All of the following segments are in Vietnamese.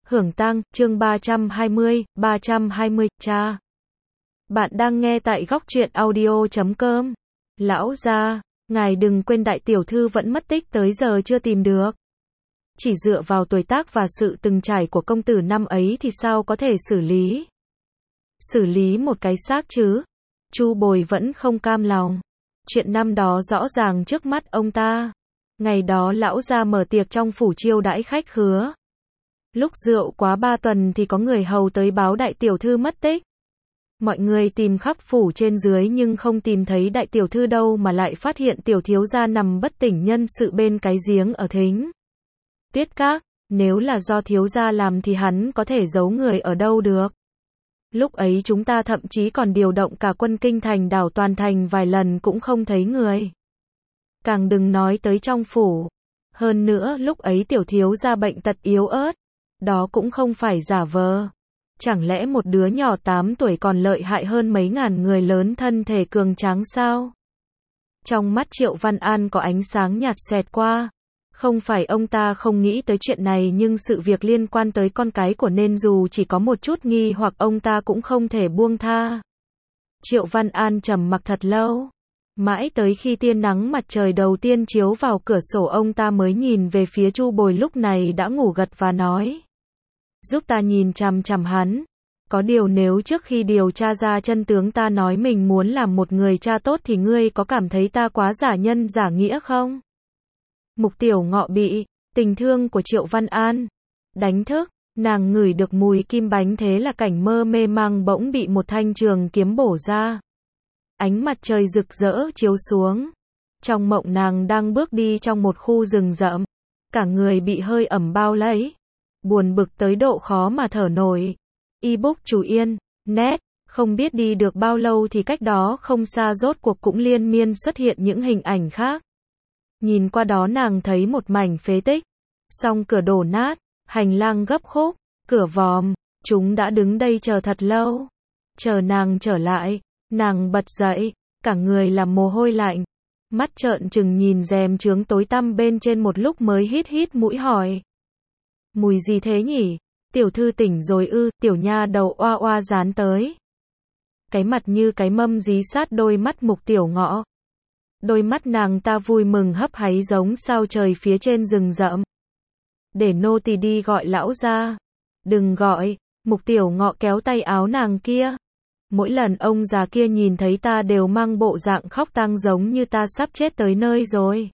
Hưởng tang, chương 320, cha. Bạn đang nghe tại góc truyện audio.com. Lão gia, ngài đừng quên đại tiểu thư vẫn mất tích tới giờ chưa tìm được. Chỉ dựa vào tuổi tác và sự từng trải của công tử năm ấy thì sao có thể xử lý? Xử lý một cái xác chứ? Chu Bồi vẫn không cam lòng. Chuyện năm đó rõ ràng trước mắt ông ta. Ngày đó lão gia mở tiệc trong phủ chiêu đãi khách khứa. Lúc rượu quá 3 tuần thì có người hầu tới báo đại tiểu thư mất tích. Mọi người tìm khắp phủ trên dưới nhưng không tìm thấy đại tiểu thư đâu mà lại phát hiện tiểu thiếu gia nằm bất tỉnh nhân sự bên cái giếng ở Thính Tuyết Các. Nếu là do thiếu gia làm thì hắn có thể giấu người ở đâu được. Lúc ấy chúng ta thậm chí còn điều động cả quân kinh thành đảo toàn thành vài lần cũng không thấy người. Càng đừng nói tới trong phủ. Hơn nữa lúc ấy tiểu thiếu gia bệnh tật yếu ớt. Đó cũng không phải giả vờ. Chẳng lẽ một đứa nhỏ 8 tuổi còn lợi hại hơn mấy ngàn người lớn thân thể cường tráng sao? Trong mắt Triệu Văn An có ánh sáng nhạt xẹt qua. Không phải ông ta không nghĩ tới chuyện này nhưng sự việc liên quan tới con cái của nên dù chỉ có một chút nghi hoặc ông ta cũng không thể buông tha. Triệu Văn An trầm mặc thật lâu. Mãi tới khi tia nắng mặt trời đầu tiên chiếu vào cửa sổ ông ta mới nhìn về phía Chu Bồi lúc này đã ngủ gật và nói. Giúp ta nhìn chằm chằm hắn. Có điều nếu trước khi điều tra ra chân tướng ta nói mình muốn làm một người cha tốt thì ngươi có cảm thấy ta quá giả nhân giả nghĩa không? Mục Tiểu Ngọ bị tình thương của Triệu Văn An đánh thức, nàng ngửi được mùi kim bánh thế là cảnh mơ mê mang bỗng bị một thanh trường kiếm bổ ra. Ánh mặt trời rực rỡ chiếu xuống. Trong mộng nàng đang bước đi trong một khu rừng rậm. Cả người bị hơi ẩm bao lấy. Buồn bực tới độ khó mà thở nổi. Ebook Chú Yên, net, không biết đi được bao lâu thì cách đó không xa rốt cuộc cũng liên miên xuất hiện những hình ảnh khác. Nhìn qua đó nàng thấy một mảnh phế tích. Song cửa đổ nát, hành lang gấp khúc, cửa vòm, chúng đã đứng đây chờ thật lâu. Chờ nàng trở lại, nàng bật dậy, cả người làm mồ hôi lạnh. Mắt trợn trừng nhìn rèm chướng tối tăm bên trên một lúc mới hít mũi hỏi. Mùi gì thế nhỉ? Tiểu thư tỉnh rồi ư? Tiểu nha đầu oa oa dán tới. Cái mặt như cái mâm dí sát đôi mắt Mục Tiểu Ngọ. Đôi mắt nàng ta vui mừng hấp háy giống sao trời phía trên rừng rậm. Để nô tỳ đi gọi lão ra. Đừng gọi. Mục Tiểu Ngọ kéo tay áo nàng kia. Mỗi lần ông già kia nhìn thấy ta đều mang bộ dạng khóc tang giống như ta sắp chết tới nơi rồi.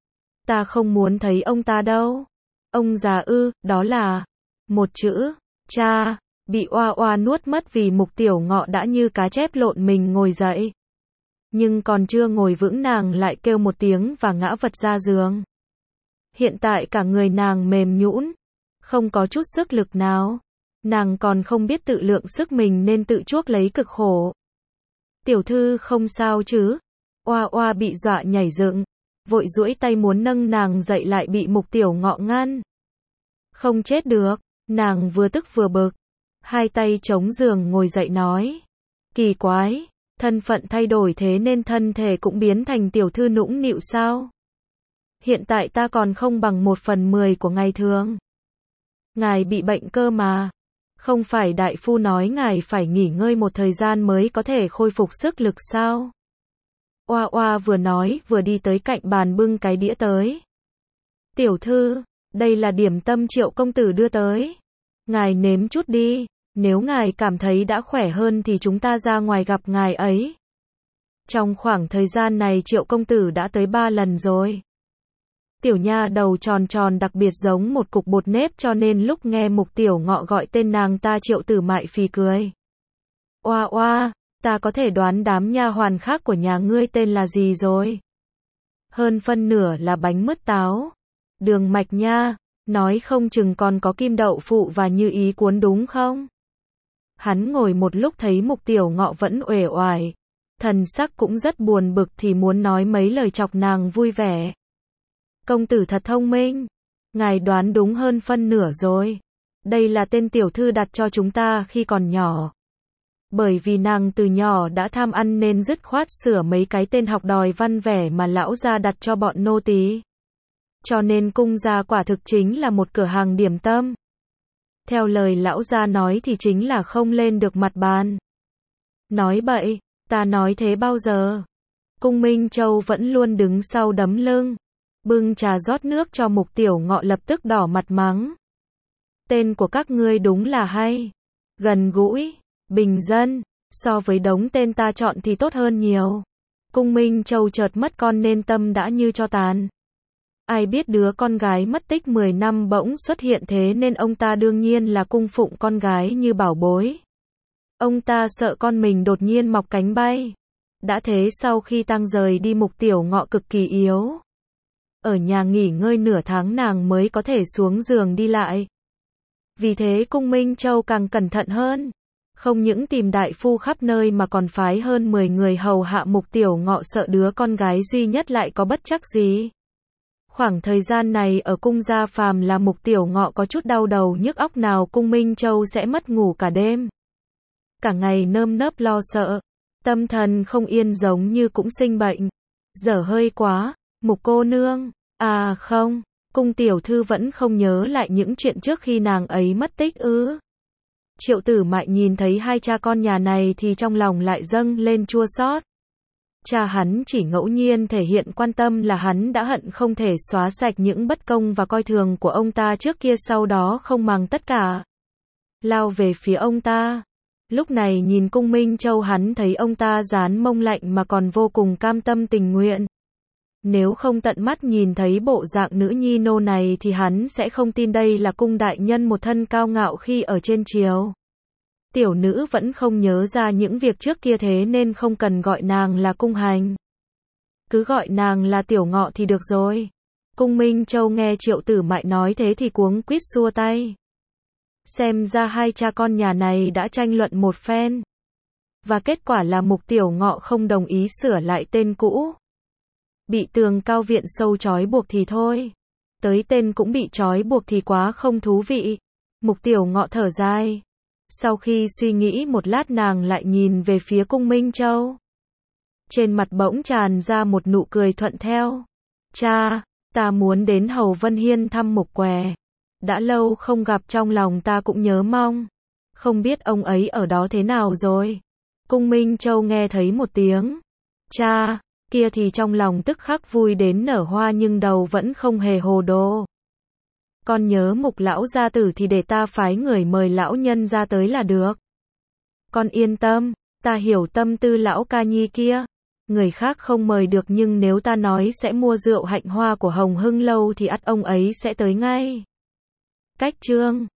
Ta không muốn thấy ông ta đâu. Ông già ư? Đó là một chữ cha. Bị oa oa nuốt mất vì Mục Tiểu Ngọ đã như cá chép lộn mình ngồi dậy. Nhưng còn chưa ngồi vững nàng lại kêu một tiếng và ngã vật ra giường. Hiện tại cả người nàng mềm nhũn, không có chút sức lực nào. Nàng còn không biết tự lượng sức mình nên tự chuốc lấy cực khổ. Tiểu thư không sao chứ? Oa oa bị dọa nhảy dựng, vội duỗi tay muốn nâng nàng dậy lại bị Mục Tiểu Ngọ ngăn. Không chết được, nàng vừa tức vừa bực. Hai tay chống giường ngồi dậy nói. Kỳ quái, thân phận thay đổi thế nên thân thể cũng biến thành tiểu thư nũng nịu sao? Hiện tại ta còn không bằng 1/10 của ngày thường. Ngài bị bệnh cơ mà. Không phải đại phu nói ngài phải nghỉ ngơi một thời gian mới có thể khôi phục sức lực sao? Oa oa vừa nói vừa đi tới cạnh bàn bưng cái đĩa tới. Tiểu thư, đây là điểm tâm Triệu công tử đưa tới. Ngài nếm chút đi, nếu ngài cảm thấy đã khỏe hơn thì chúng ta ra ngoài gặp ngài ấy. Trong khoảng thời gian này Triệu công tử đã tới 3 lần rồi. Tiểu nha đầu tròn tròn đặc biệt giống một cục bột nếp cho nên lúc nghe Mục Tiểu Ngọ gọi tên nàng ta Triệu Tử Mại phì cười. Oa oa, ta có thể đoán đám nha hoàn khác của nhà ngươi tên là gì rồi. Hơn phân nửa là bánh mứt táo. Đường mạch nha, nói không chừng còn có kim đậu phụ và như ý cuốn đúng không? Hắn ngồi một lúc thấy Mục Tiểu Ngọ vẫn uể oải. Thần sắc cũng rất buồn bực thì muốn nói mấy lời chọc nàng vui vẻ. Công tử thật thông minh. Ngài đoán đúng hơn phân nửa rồi. Đây là tên tiểu thư đặt cho chúng ta khi còn nhỏ. Bởi vì nàng từ nhỏ đã tham ăn nên dứt khoát sửa mấy cái tên học đòi văn vẻ mà lão gia đặt cho bọn nô tỳ. Cho nên cung gia quả thực chính là một cửa hàng điểm tâm. Theo lời lão gia nói thì chính là không lên được mặt bàn. Nói bậy, ta nói thế bao giờ? Cung Minh Châu vẫn luôn đứng sau đấm lưng. Bưng trà rót nước cho Mục Tiểu Ngọ lập tức đỏ mặt mắng. Tên của các ngươi đúng là hay. Gần gũi, bình dân, so với đống tên ta chọn thì tốt hơn nhiều. Cung Minh Châu chợt mất con nên tâm đã như tro tàn. Ai biết đứa con gái mất tích 10 năm bỗng xuất hiện thế nên ông ta đương nhiên là cung phụng con gái như bảo bối. Ông ta sợ con mình đột nhiên mọc cánh bay. Đã thế sau khi Tăng rời đi Mục Tiểu Ngọ cực kỳ yếu. Ở nhà nghỉ ngơi nửa tháng nàng mới có thể xuống giường đi lại. Vì thế Cung Minh Châu càng cẩn thận hơn. Không những tìm đại phu khắp nơi mà còn phái hơn 10 người hầu hạ Mục Tiểu Ngọ sợ đứa con gái duy nhất lại có bất trắc gì. Khoảng thời gian này ở cung gia phàm là Mục Tiểu Ngọ có chút đau đầu nhức óc nào Cung Minh Châu sẽ mất ngủ cả đêm. Cả ngày nơm nớp lo sợ, tâm thần không yên giống như cũng sinh bệnh. Dở hơi quá, Mục cô nương, à không, Cung tiểu thư vẫn không nhớ lại những chuyện trước khi nàng ấy mất tích ư? Triệu Tử Mại nhìn thấy hai cha con nhà này thì trong lòng lại dâng lên chua xót. Cha hắn chỉ ngẫu nhiên thể hiện quan tâm là hắn đã hận không thể xóa sạch những bất công và coi thường của ông ta trước kia sau đó không màng tất cả. Lao về phía ông ta. Lúc này nhìn Cung Minh Châu hắn thấy ông ta dán mông lạnh mà còn vô cùng cam tâm tình nguyện. Nếu không tận mắt nhìn thấy bộ dạng nữ nhi nô này thì hắn sẽ không tin đây là cung đại nhân một thân cao ngạo khi ở trên triều. Tiểu nữ vẫn không nhớ ra những việc trước kia thế nên không cần gọi nàng là cung hành. Cứ gọi nàng là Tiểu Ngọ thì được rồi. Cung Minh Châu nghe Triệu Tử Mại nói thế thì cuống quýt xua tay. Xem ra hai cha con nhà này đã tranh luận một phen. Và kết quả là Mục Tiểu Ngọ không đồng ý sửa lại tên cũ. Bị tường cao viện sâu trói buộc thì thôi. Tới tên cũng bị trói buộc thì quá không thú vị. Mục Tiểu Ngọ thở dài. Sau khi suy nghĩ một lát nàng lại nhìn về phía Cung Minh Châu. Trên mặt bỗng tràn ra một nụ cười thuận theo. Cha, ta muốn đến Hầu Vân Hiên thăm Mục Què. Đã lâu không gặp trong lòng ta cũng nhớ mong. Không biết ông ấy ở đó thế nào rồi. Cung Minh Châu nghe thấy một tiếng. Cha, kia thì trong lòng tức khắc vui đến nở hoa nhưng đầu vẫn không hề hồ đồ. Con nhớ Mục lão gia tử thì để ta phái người mời lão nhân ra tới là được. Con yên tâm, ta hiểu tâm tư lão ca nhi kia. Người khác không mời được nhưng nếu ta nói sẽ mua rượu hạnh hoa của Hồng Hưng lâu thì ắt ông ấy sẽ tới ngay. Cách chương